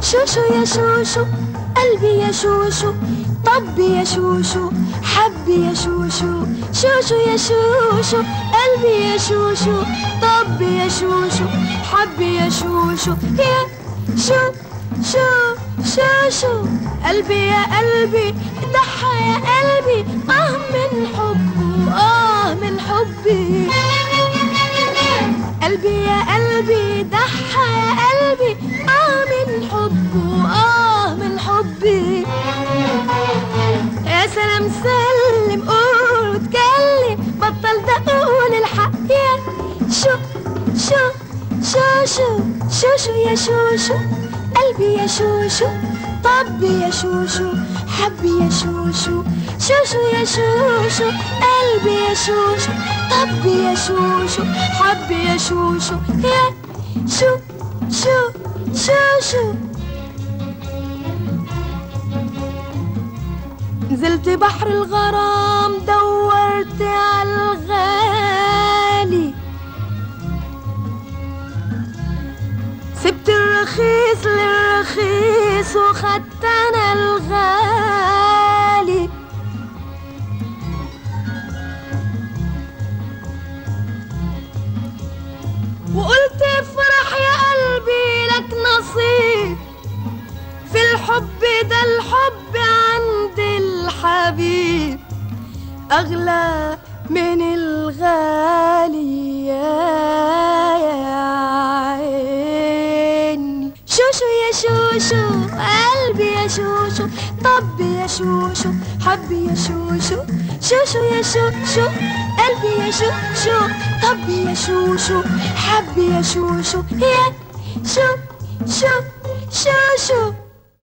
شوشو يا شوشو قلبي يا شوشو، طبي يا شوشو حبي يا شوشو. شوشو يا شوشو قلبي يا شوشو، طبي يا شوشو حبي يا شوشو. يا شو شو شوشو قلبي يا قلبي ضحى يا قلبي، من حبه من حبي. قلبي يا قلبي ضحى يا قلبي، من حبه من حبي. يا سلام سلم قول واتكلم، بطل ده قول الحق. يا شو شو شوشو شوشو يا شوشو قلبي يا شوشو، طبي يا شوشو حبي يا شوشو. شوشو يا شوشو قلبي يا شوشو، طبي يا شوشو حبي يا شوشو. يا شو شو شوشو. نزلت بحر الغرام دورت على الغالي، سبت الرخيص للرخيص وخدت انا الغالي. وقلت افرح يا قلبي لك نصيب في الحب ده، الحب عند الحبيب أغلى من الغالي يا عيني. شوشو يا شوشو قلبي يا شوشو، طبي يا شوشو حبي يا شوشو. شوشو يا شوشو قلبي يا شوشو، طبي يا شوشو حبي يا شوشو. يا شو شو شوشو.